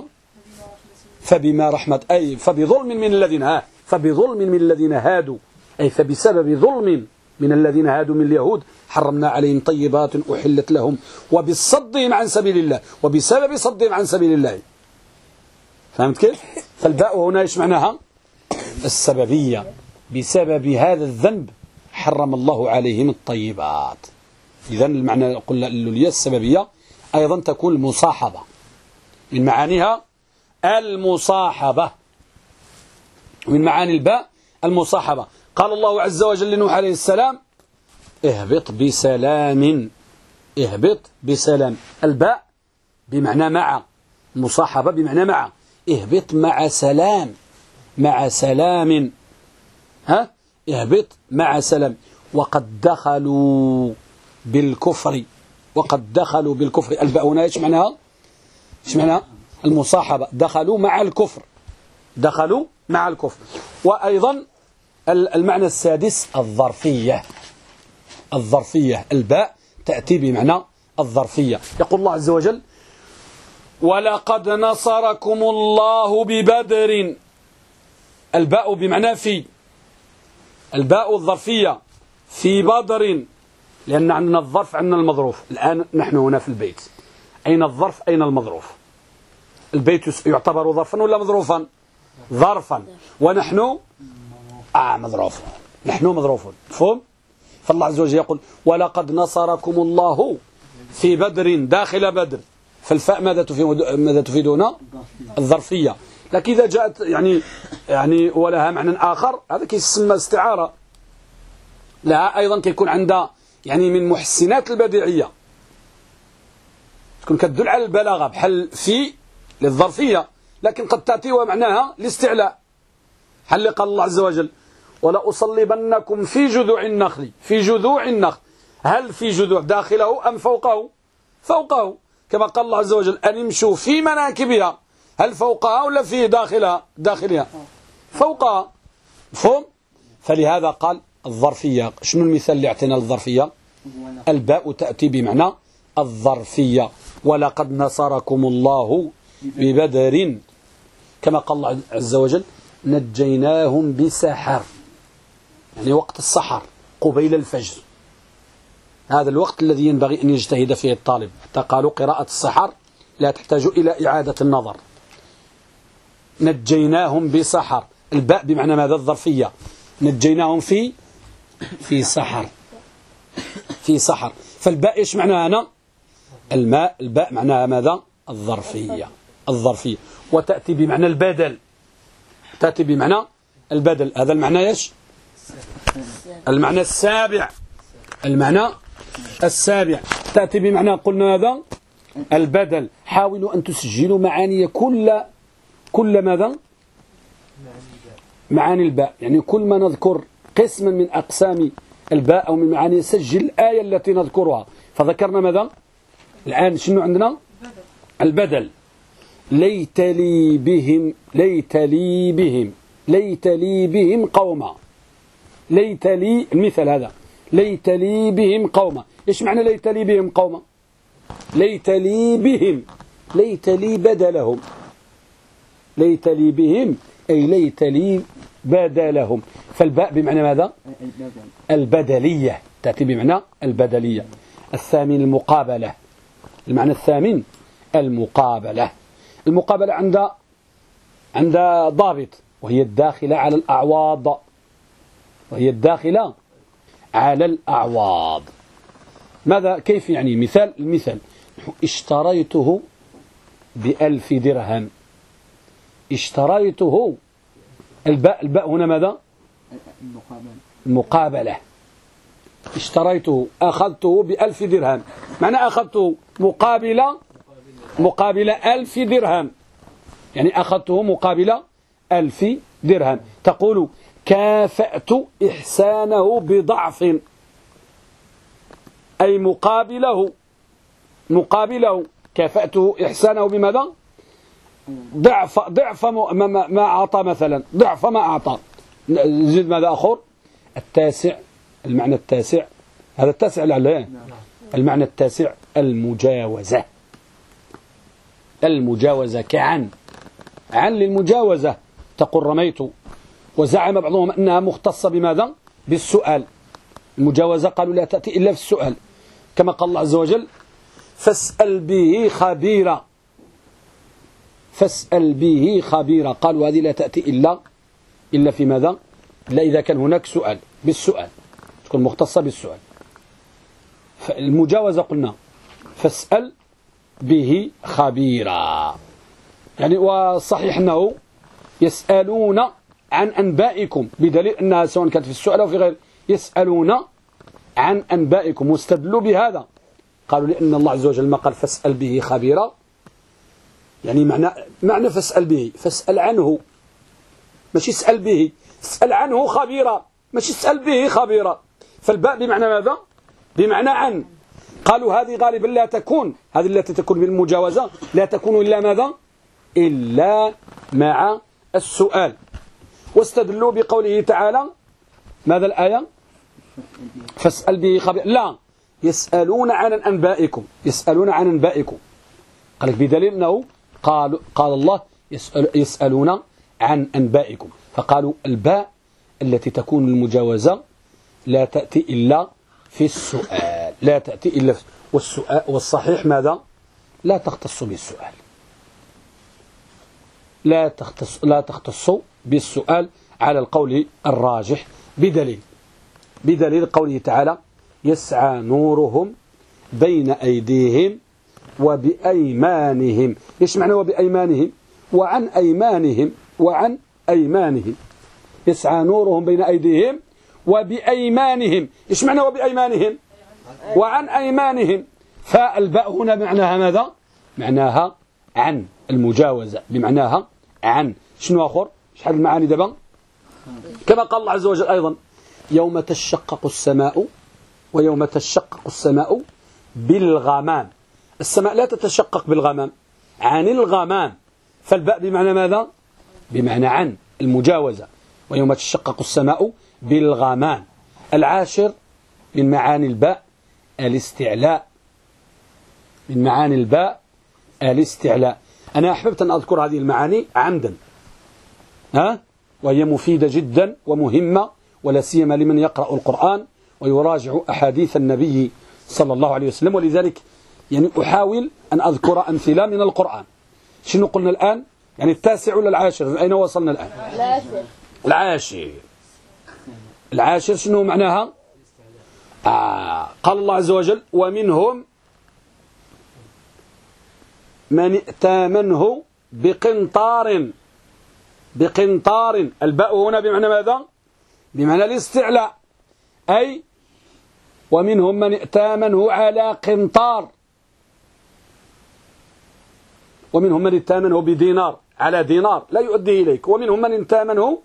Speaker 1: فبما رحمة، أي فبظلم من الذين فبظلم من الذين هادوا، أي فبسبب ظلم من الذين هادوا من اليهود حرمنا عليهم طيبات أحلت لهم وبصدهم عن سبيل الله، وبسبب صدهم عن سبيل الله. فهمت كيف؟ فالباء هنا ايش معناها؟ السببية. بسبب هذا الذنب حرم الله عليهم الطيبات. إذن المعنى قلنا اللولية السببية. أيضا تكون المصاحبة، من معانيها المصاحبة، من معاني الباء المصاحبة. قال الله عز وجل لنوح عليه السلام اهبط بسلام، اهبط بسلام. الباء بمعنى مع، مصاحبة بمعنى مع، اهبط مع سلام، مع سلام، اهبط مع سلام. وقد دخلوا بالكفر، وقد دخلوا بالكفر. الباء هنا ايش معناها؟ ايش معناها؟ المصاحبة، دخلوا مع الكفر، دخلوا مع الكفر. وأيضا المعنى السادس الظرفية، الظرفية. الباء تأتي بمعنى الظرفية. يقول الله عز وجل ولقد نصركم الله ببدر. الباء بمعنى في، الباء الظرفية في بدر، لأن عندنا الظرف عندنا المظروف. الآن نحن هنا في البيت، أين الظرف أين المظروف؟ البيت يعتبر ظرفا ولا مظروفا؟ ظرفا. ونحن مظروف، نحن مظروفون. مفهوم؟ فالله عز وجل يقول ولقد نصركم الله في بدر، داخل بدر. فالفاء ماذا تفيد هنا؟ الظرفية. لكن إذا جاءت يعني ولها معنى آخر، هذا كيسمى استعارة. لها أيضا كيكون عندها يعني من محسنات البديعية، تكون كتدل على البلاغة بحال في للظرفية، لكن قد تأتي ومعناها الاستعلاء، حل اللي قال الله عز وجل ولا أصلبنكم في جذوع النخل. في جذوع النخل، هل في جذوع داخله أم فوقه؟ فوقه، كما قال الله عز وجل أن امشوا في مناكبها، هل فوقها ولا في داخلها؟ فوقها، مفهوم؟ فلهذا قال الظرفية. شنو المثال اللي اعطينا للظرفية؟ الباء تأتي بمعنى الظرفية. ولقد نصركم الله ببدر، كما قال الله عز وجل نجيناهم بسحر، يعني وقت السحر قبيل الفجر، هذا الوقت الذي ينبغي أن يجتهد فيه الطالب، حتى قالوا قراءة السحر لا تحتاج إلى إعادة النظر. نجيناهم بسحر، الباء بمعنى ماذا؟ الظرفية. نجيناهم في سحر، في سحر. فالباء إيش معناها هنا؟ الباء معناها ماذا؟ الظرفية. الظرفية. وتأتي بمعنى البدل، تأتي بمعنى البدل. هذا المعنى إيش؟ المعنى السابع. المعنى السابع تأتي بمعنى قلنا هذا البدل. حاولوا أن تسجلوا معاني كل ماذا؟ معاني الباء، يعني كل ما نذكر قسما من أقسام الباء أو من معاني، سجل الآية التي نذكرها. فذكرنا ماذا؟ الآن شنو عندنا؟ البدل. ليت لي بهم قوما. ليت لي، المثال هذا، ليت لي بهم قوما. إيش معنى ليت لي بهم قوما؟ ليت لي بهم، ليت لي بدلهم. ليت لي بهم أي ليت لي بدلهم. فالباء بمعنى ماذا؟ البدلية، تأتي بمعنى البدلية. الثامن المقابلة. المعنى الثامن المقابلة. المقابلة عند ضابط، وهي الداخلة على الأعواض. وهي الداخلة على الأعواض. ماذا؟ كيف يعني؟ المثال اشتريته ب1000 درهم. اشتريته، الباء هنا ماذا؟ المقابلة. اشتريته، أخذته ب1000 درهم، معنى أخذته مقابل 1000 درهم، يعني أخذته مقابل 1000 درهم. تقول كافأت إحسانه بضعف، أي مقابله كافأته إحسانه بماذا؟ ضعف ما أعطى، مثلا ضعف ما أعطى. نزيد ماذا آخر؟ التاسع، المعنى التاسع، هذا التاسع لا، المعنى التاسع المجاوزة. المجاوزة كعن، عن للمجاوزة. تقول رميت، وزعم بعضهم أنها مختصة بماذا؟ بالسؤال. المجاوزة قالوا لا تأتي إلا في السؤال، كما قال الله عز وجل فاسأل به خبيرا. فاسأل به خبيرا، قالوا هذه لا تأتي إلا في ماذا؟ إلا إذا كان هناك سؤال، بالسؤال تكون مختصة بالسؤال. المجاوزة قلنا فاسأل به خبيرا، يعني والصحيح أنه يسألون عن أنبائكم، بدليل أنها سواء كانت في السؤال أو في غير، يسألون عن أنبائكم، واستدلوا بهذا. قالوا لأن الله عز وجل ما قال فاسأل به خبيرا، يعني معنى فاسأل به، فاسأل عنه، ماشي اسأل به، اسأل عنه خبيرا، ماشي اسأل به خبيرا. فالباء بمعنى ماذا؟ بمعنى عن. قالوا هذه غالبا لا تكون، هذه التي تكون بالمجاوزة لا تكون إلا ماذا؟ إلا مع السؤال. واستدلوا بقوله تعالى ماذا الآية؟ فاسأل به خبيرا. لا، يسألون عن أنبائكم، يسألون عن أنبائكم. قال لك بدليل أنه قال الله يسألون عن أنبائكم، فقالوا الباء التي تكون المجاوزة لا تأتي إلا في السؤال، لا تأتي إلا في والسؤال. والصحيح ماذا؟ لا تختص بالسؤال، لا تختص بالسؤال على القول الراجح، بدليل قوله تعالى يسعى نورهم بين أيديهم وبأيمانهم. إيش معنى وبأيمانهم؟ وعن أيمانهم، يسعى نورهم بين أيديهم وبأيمانهم. إيش معنى وبأيمانهم؟ وعن أيمانهم. فالباء هنا معناها ماذا؟ معناها عن المجاوزة، بمعناها عن. شنو آخر؟ شحال المعاني دابا؟ كما قال الله عز وجل أيضا يوم تشقق السماء ويوم تشقق السماء بالغمام. السماء لا تتشقق بالغمام، عن الغمام. فالباء بمعنى ماذا؟ بمعنى عن المجاوزة. ويوم تشقق السماء بالغمام. العاشر من معاني الباء الاستعلاء. من معاني الباء الاستعلاء. أنا أحببت أن أذكر هذه المعاني عمدا، وهي مفيدة جدا ومهمة، ولا سيما لمن يقرأ القرآن ويراجع أحاديث النبي صلى الله عليه وسلم. ولذلك يعني أحاول أن أذكر أمثلة من القرآن. شنو قلنا الآن؟ يعني التاسع ولا العاشر؟ أين وصلنا الآن؟ العاشر. العاشر شنو معناها؟ قال الله عز وجل ومنهم من ائتمنه بقنطار. بقنطار. الباء هنا بمعنى ماذا؟ بمعنى الاستعلاء. أي ومنهم من ائتمنه على قنطار. ومنهم من ائتمنه بدينار، على دينار لا يؤديه إليك. ومنهم من ائتمنه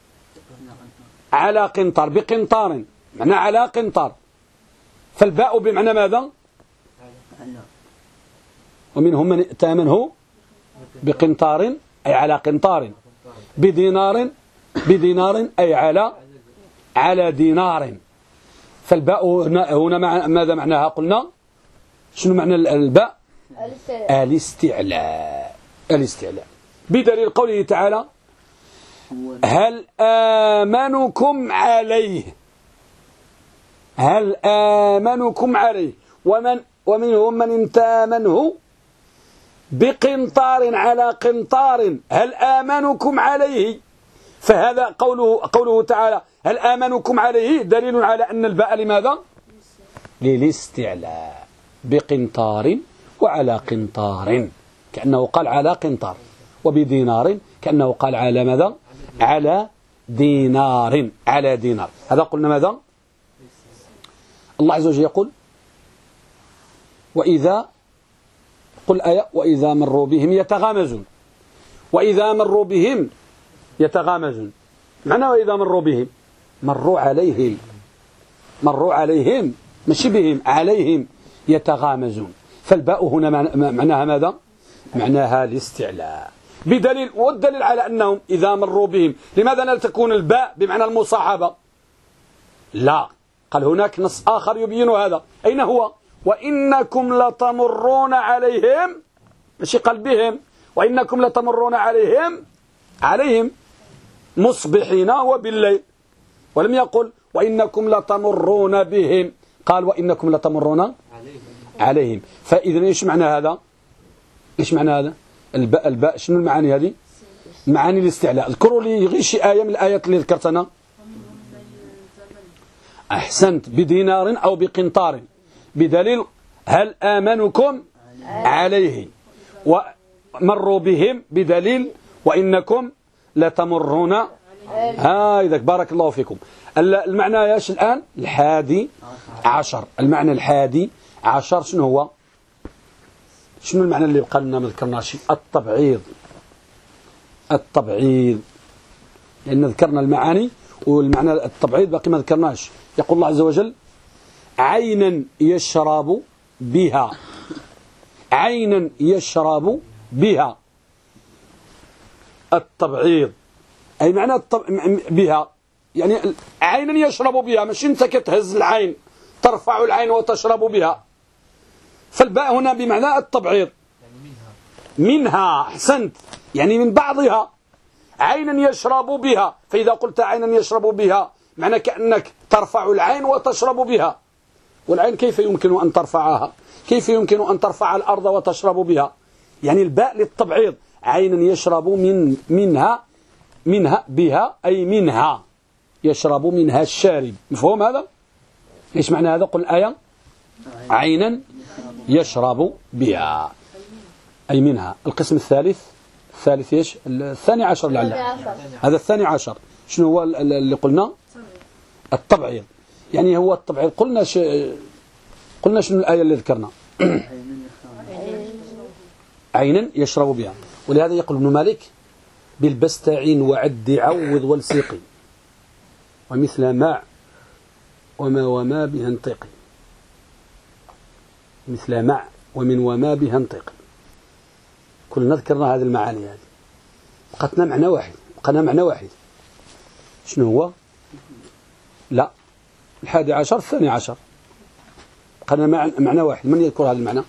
Speaker 1: على قنطار، بقنطار معنى على قنطار. فالباء بمعنى ماذا؟ ومنهم من ائتمنه بقنطار أي على قنطار، بدينار أي على دينار. فالباء هنا ماذا معناها؟ قلنا شنو معنى الباء؟ الاستعلاء. الاستعلاء بدليل قوله تعالى هل آمنكم عليه. هل آمنكم عليه. ومنهم من ائتمنه بقنطار على قنطار هل آمنكم عليه. فهذا قوله تعالى هل آمنكم عليه دليل على أن الباء لماذا؟ للاستعلاء. بقنطار وعلى قنطار كأنه قال على قنطار، وبدينار كأنه قال على ماذا؟ على دينار. على دينار. هذا قلنا ماذا؟ الله عز وجل يقول وإذا قل آية وإذا مروا بهم يتغامزون. وإذا مروا بهم يتغامزون معنى وإذا مروا بهم مروا عليهم. مروا عليهم ماشي بهم، عليهم يتغامزون. فالباء هنا معناها ماذا؟ معناها الاستعلاء. بدليل والدليل على أنهم إذا مروا بهم. لماذا لا تكون الباء بمعنى المصاحبة؟ لا، قال هناك نص آخر يبين هذا. أين هو؟ وإنكم لتمرون عليهم، ماشي قال بهم، وإنكم لتمرون عليهم مصبحين وبالليل. ولم يقل وإنكم لتمرون بهم، قال وإنكم لتمرون عليهم. فإذا إيش معنى هذا؟ إيش معنى هذا؟ الباء شنو المعاني هذه؟ معاني الاستعلاء. اذكروا لي غير شي آية من الآيات اللي ذكرتنا. أحسنت. بدينار أو بقنطار بدليل هل آمنكم عليه. ومروا بهم بدليل وإنكم لتمرون. إذا بارك الله فيكم. المعنى ايش الآن؟ الحادي عشر. المعنى الحادي عشر شنو هو؟ شنو المعنى اللي بقى لنا ما ذكرناش؟ التبعيض. التبعيض، لأن ذكرنا المعاني والمعنى التبعيض باقي ما ذكرناش. يقول الله عز وجل عينا يشرب بها. عينا يشرب بها. التبعيض أي معنى بها يعني عينا يشرب بها، مش انت كتهز العين ترفع العين وتشرب بها. فالباء هنا بمعنى التبعيض. منها. أحسنت. يعني من بعضها. عينا يشرب بها. فإذا قلت عينا يشرب بها معنى كأنك ترفع العين وتشرب بها. والعين كيف يمكن أن ترفعها؟ كيف يمكن أن ترفع الأرض وتشرب بها؟ يعني الباء للتبعيض. عينا يشرب منها بها أي منها. يشرب منها الشارب. مفهوم هذا؟ إيش معنى هذا؟ قل الآية عينا يشرب بها أي منها. القسم الثالث إيش؟ الثاني عشر لعله. هذا الثاني عشر شنو هو اللي قلنا؟ التبعيض. يعني هو التبعيض قلنا شنو الآية اللي ذكرنا؟ عينا يشرب بها. ولهذا يقول ابن مالك بالبستعين وعد عوض والسيقي ومثل مع وما بها انطقي، مثل مع وما بها انطقي. كلنا ذكرنا هذه المعاني هذه، بقتنا معنى واحد. شنو هو؟ لا، 11 12 بقنا معنى واحد. من يذكر هذا المعنى؟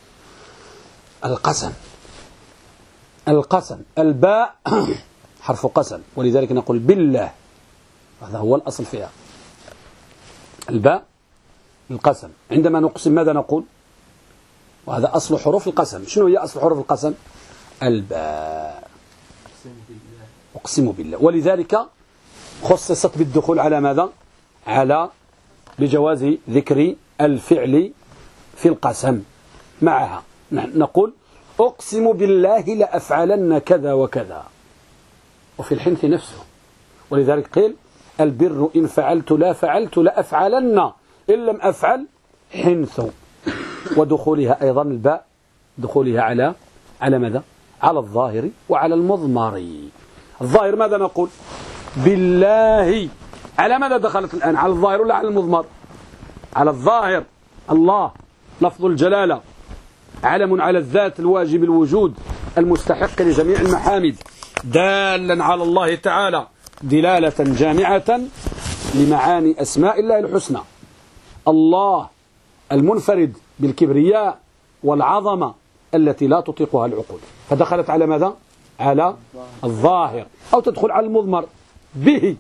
Speaker 1: القسم. الباء حرف قسم، ولذلك نقول بالله، هذا هو الأصل فيها. الباء القسم. عندما نقسم ماذا نقول؟ وهذا أصل حروف القسم. شنو هي أصل حروف القسم؟ الباء. أقسم بالله. ولذلك خصصت بالدخول على ماذا؟ على بجواز ذكر الفعل في القسم معها. نقول أقسم بالله لأفعلن كذا وكذا، وفي الحنث نفسه. ولذلك قيل البر إن فعلت لا فعلت لأفعلن إن لم أفعل حنث. ودخولها أيضا الباء دخولها على ماذا؟ على الظاهر وعلى المضمر. الظاهر ماذا نقول؟ بالله. على ماذا دخلت الآن؟ على الظاهر ولا على المضمر؟ على الظاهر. الله لفظ الجلالة، علم على الذات الواجب الوجود المستحق لجميع المحامد، دالا على الله تعالى دلالة جامعة لمعاني أسماء الله الحسنى. الله المنفرد بالكبرياء والعظمة التي لا تطيقها العقول، فدخلت على ماذا؟ على الظاهر. أو تدخل على المضمر به.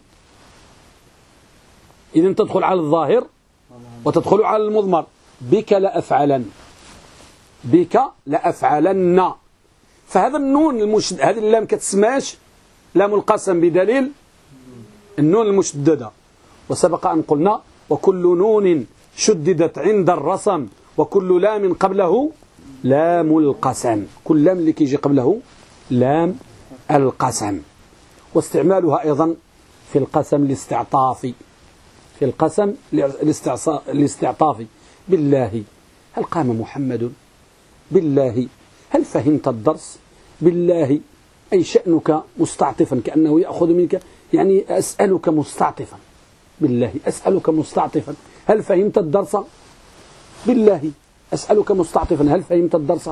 Speaker 1: إذن تدخل على الظاهر وتدخل على المضمر. بك لأفعلن، بك لأفعلن. فهذا النون المشدد، هذه اللام كتسماش لام القسم بدليل النون المشددة. وسبق أن قلنا وكل نون شددت عند الرسم وكل لام قبله لام القسم. كل لام اللي كيجي قبله لام القسم. واستعمالها أيضا في القسم الاستعطافي، في القسم الاستعطافي. بالله هل قام محمد؟ بالله هل فهمت الدرس؟ بالله أي شأنك مستعطفا، كأنه يأخذ منك، يعني أسألك مستعطفا. بالله أسألك مستعطفا هل فهمت الدرس؟ بالله أسألك مستعطفا هل فهمت الدرس؟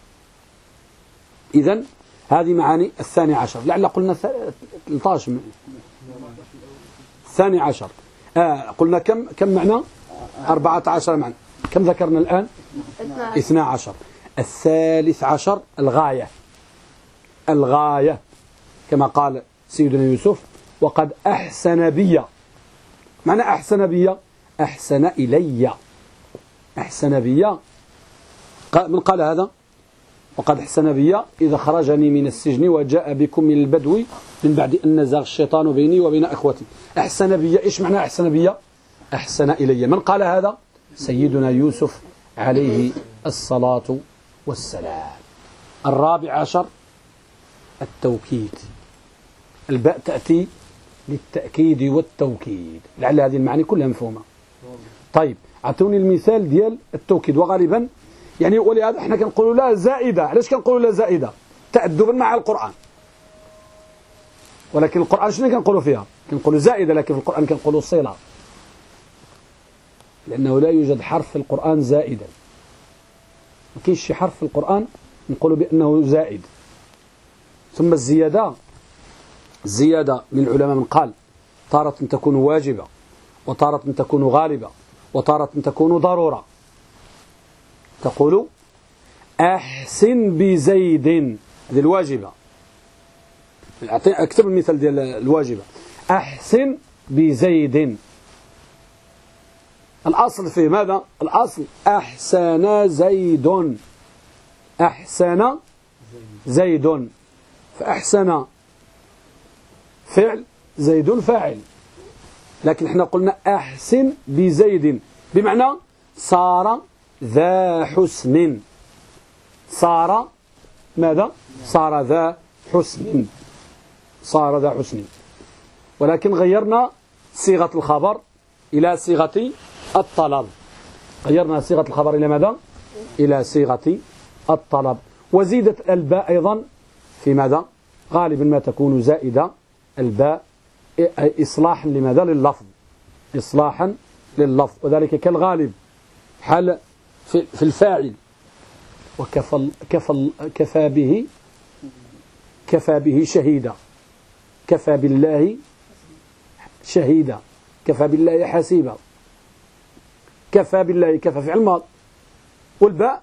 Speaker 1: إذن هذه معاني 12. لعل قلنا 13 12. قلنا كم معنى؟ 14 معنى. كم ذكرنا الآن؟ 12. 13 الغاية كما قال سيدنا يوسف وقد أحسن بي. معنى أحسن بي؟ أحسن إلي. أحسن بي من قال هذا؟ وقد أحسن بي إذا خرجني من السجن وجاء بكم من البدو من بعد أن نزغ الشيطان بيني وبين أخوتي. أحسن بي. إيش معنى أحسن بي؟ أحسن إلي. من قال هذا؟ سيدنا يوسف عليه الصلاة والسلام. 14 التوكيد. الباء تأتي للتأكيد والتوكيد. لعل هذه المعاني كلها مفهومة. طيب أعطوني المثال ديال التوكيد. وغالبا يعني ولهذا احنا كنقولوا لا زائدة. علاش كنقولوا لا زائدة؟ تأدبا مع القرآن. ولكن القرآن شنو كنقولوا فيها؟ كنقولوا زائدة، لكن في القرآن كنقولوا صلة، لأنه لا يوجد حرف في القرآن زائدا. ما كاينش شي حرف في القرآن نقولوا بأنه زائد. ثم الزيادة من العلماء من قال تارة تكون واجبة، وتارة تكون غالبة، وتارة تكون ضرورة. تقول أحسن بزيد، هذه الواجبة. اكتب المثال ديال الواجبة. أحسن بزيد. الأصل فيه ماذا؟ الأصل أحسن زيد. أحسن زيد. فأحسن فعل، زيد فاعل. لكن احنا قلنا أحسن بزيد بمعنى صار ذا حسن. صار ماذا؟ صار ذا حسن. صار ذا حسن. ولكن غيرنا صيغة الخبر إلى صيغة الطلب. غيرنا صيغة الخبر إلى ماذا؟ إلى صيغة الطلب. وزيدت الباء أيضا في ماذا؟ غالبا ما تكون زائدة الباء إصلاحا لماذا؟ لللفظ، إصلاحا لللفظ، وذلك كالغالب حال في الفاعل. كفى به شهيدا، كفى بالله شهيدا، كفى بالله حسيبا، كفى بالله، كفى فعل ماض. والباء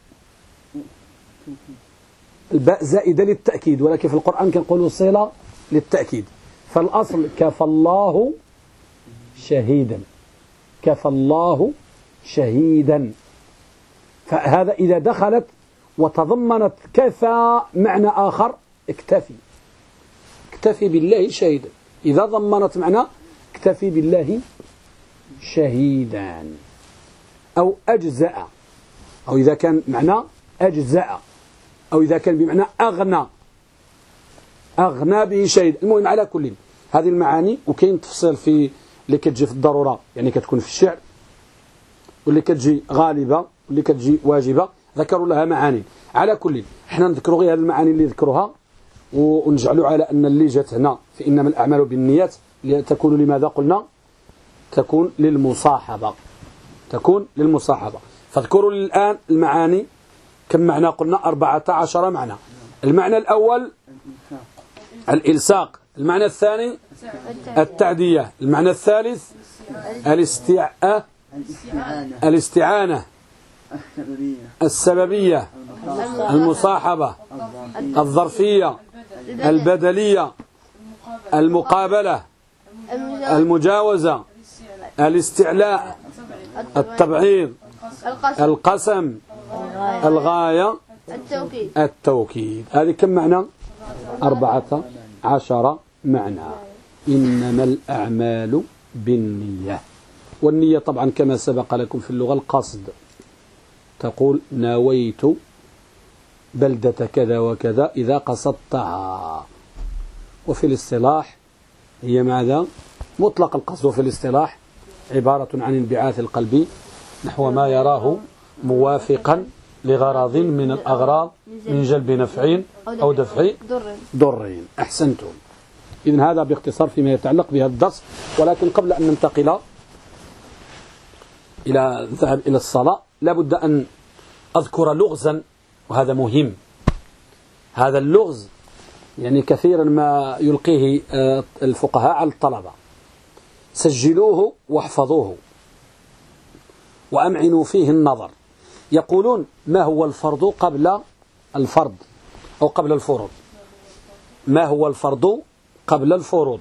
Speaker 1: الباء زائدة للتأكيد، ولكن في القرآن كنقولوا صلة للتأكيد. فالأصل كفى الله شهيدا، كفى الله شهيدا. فهذا إذا دخلت وتضمنت كفى معنى آخر اكتفي، اكتفي بالله شهيدا. إذا ضمنت معنى اكتفي بالله شهيدا، أو أجزأ، أو إذا كان معنى أجزأ، أو إذا كان بمعنى أغنى، أغنى به شهيد. المهم على كل هذه المعاني. وكاين تفصيل في اللي كتجي في الضرورة، يعني كتكون في الشعر، واللي كتجي غالبة، واللي كتجي واجبة، ذكروا لها معاني. على كل احنا نذكروا غير هذه المعاني اللي ذكروها، ونجعلوا على أن اللي جات هنا في إنما الأعمال بالنيات تكون لماذا قلنا؟ تكون للمصاحبة، تكون للمصاحبة. فاذكروا الآن المعاني. كم معنى قلنا؟ 14 معنى. المعنى الأول الإلصاق، المعنى الثاني التعدية، المعنى الثالث الاستعانة، السببية، المصاحبة، الظرفية، البدلية، المقابلة، المجاوزة، الاستعلاء، التبعيض، القسم، الغاية، التوكيد. هذه كم معنى؟ 14 معنى. إنما الأعمال بالنية. والنية طبعا كما سبق لكم في اللغة القصد. تقول نويت بلدة كذا وكذا إذا قصدتها. وفي الاصطلاح هي ماذا؟ مطلق القصد. وفي الاصطلاح عبارة عن انبعاث القلب نحو ما يراه موافقا لغرض من الأغراض من جلب نفع أو دفع ضر. أحسنتم. إذن هذا باختصار فيما يتعلق بهذا الدرس. ولكن قبل أن ننتقل إلى الذهاب إلى الصلاة لابد أن أذكر لغزا، وهذا مهم. هذا اللغز يعني كثيرا ما يلقيه الفقهاء على الطلبة. سجلوه واحفظوه وأمعنوا فيه النظر. يقولون ما هو الفرض قبل الفرض أو قبل الفروض؟ ما هو الفرض قبل الفروض؟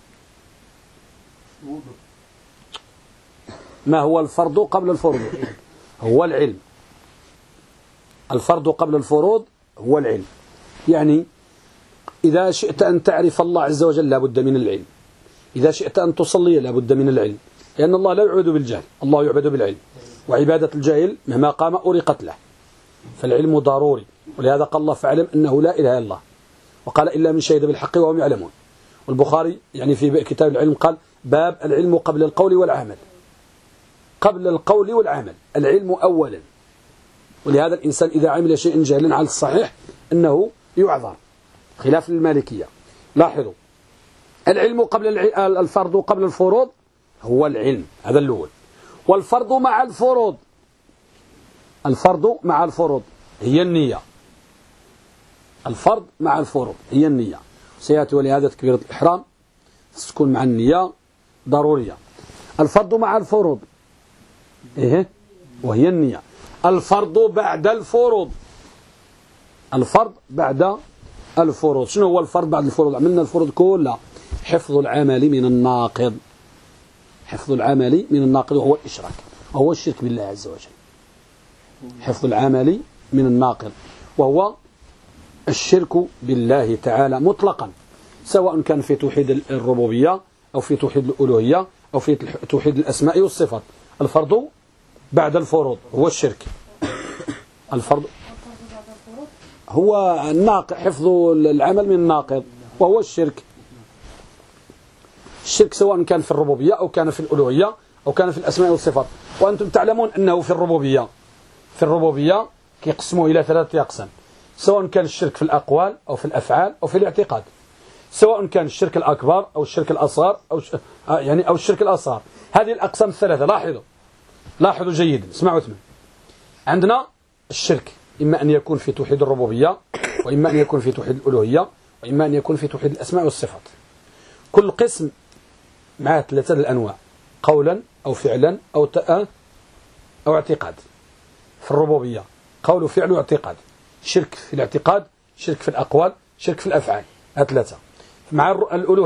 Speaker 1: ما هو الفرض قبل الفروض؟ هو العلم. الفرض قبل الفروض هو العلم. يعني إذا شئت أن تعرف الله عز وجل لابد من العلم. إذا شئت أن تصلي لابد من العلم، لأن الله لا يعبد بالجهل، الله يعبد بالعلم. وعبادة الجاهل مهما قام أرقت له. فالعلم ضروري. ولهذا قال الله فاعلم أنه لا إله إلا الله، وقال إلا من شهد بالحق وهم يعلمون. والبخاري يعني في كتاب العلم قال باب العلم قبل القول والعمل. قبل القول والعمل العلم أولا. ولهذا الإنسان إذا عمل شيء جهلا على الصحيح أنه يعذر، خلاف المالكية. لاحظوا العلم قبل الفرض قبل الفروض هو العلم، هذا الأول. والفرض مع الفروض، الفرض مع الفروض هي النية. الفرض مع الفروض هي النية. سيأتي ولهذا تكبيرة الإحرام تكون مع النية ضرورية. الفرض مع الفروض وهي النية. الفرض بعد الفروض، الفرض بعد الفروض. شنو هو الفرض بعد الفروض؟ عملنا الفروض كلها. حفظ العمل من الناقض، حفظ العمل من الناقض وهو الإشراك، وهو الشرك بالله عز وجل. حفظ العمل من الناقض وهو الشرك بالله تعالى مطلقا، سواء كان في توحيد الربوبية أو في توحيد الألوهية أو في توحيد الأسماء والصفات. الفرض بعد الفروض هو الشرك. الفرض هو الناقض، حفظ العمل من الناقض وهو الشرك. الشرك سواء كان في الربوبية أو كان في الألوهية أو كان في الأسماء والصفات. وأنتم تعلمون أنه في الربوبية كيقسموا إلى 3 أقسام، سواء كان الشرك في الأقوال أو في الأفعال أو في الاعتقاد، سواء كان الشرك الأكبر أو الشرك الأصغر أو الشرك الأصغر. هذه الأقسام الثلاثة لاحظوا جيدا، اسمعوا ثمن. عندنا الشرك إما أن يكون في توحيد الربوبية، وإما أن يكون في توحيد الألوهية، وإما أن يكون في توحيد الأسماء والصفات. كل قسم معه 3 الأنواع: قولا أو فعلا أو اعتقاد. في الربوبية قول وفعل واعتقاد، شرك في الاعتقاد، شرك في الأقوال، شرك في الأفعال، 3. مع الألوهية